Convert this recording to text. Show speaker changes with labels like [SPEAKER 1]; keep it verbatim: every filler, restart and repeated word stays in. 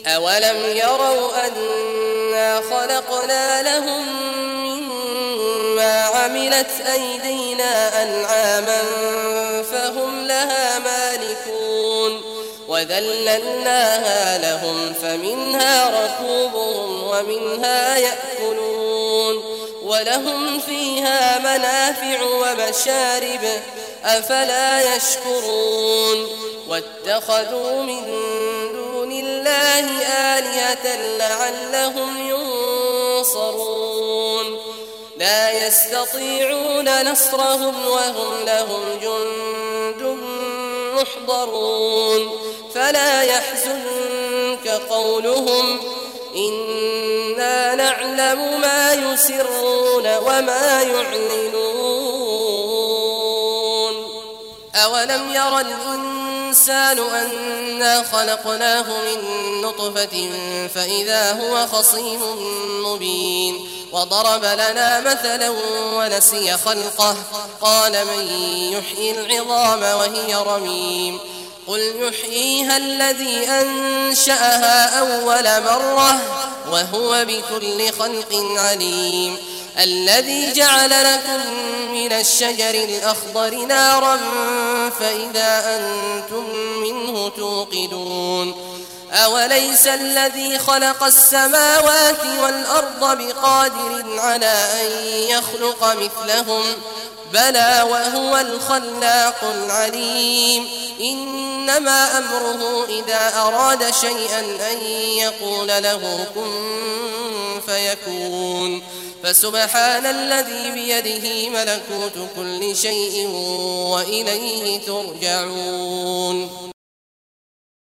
[SPEAKER 1] أولم يروا أنا خلقنا لهم مما عملت أيدينا أنعاما فهم لها مالكون وذللناها لهم فمنها ركوبهم ومنها يأكلون ولهم فيها منافع ومشارب أفلا يشكرون واتخذوا من دون الله آلهة لعلهم ينصرون لا يستطيعون نصرهم وهم لهم جند محضرون فلا يحزنك قولهم إنا نعلم ما يسرون وما يعلنون أولم ير الإنسان أنا خلقناه من نطفة فإذا هو خصيم مبين وضرب لنا مثلا ونسي خلقه قال من يحيي العظام وهي رميم قل يحييها الذي أنشأها أول مرة وهو بكل خلق عليم الذي جعل لكم من الشجر الأخضر نارا فإذا أنتم منه توقدون أوليس الذي خلق السماوات والأرض بقادر على أن يخلق مثلهم بلى وهو الخلاق العليم إنما أمره إذا أراد شيئا أن يقول له كن فيكون فسبحان الذي بيده ملكوت كل شيء وإليه ترجعون.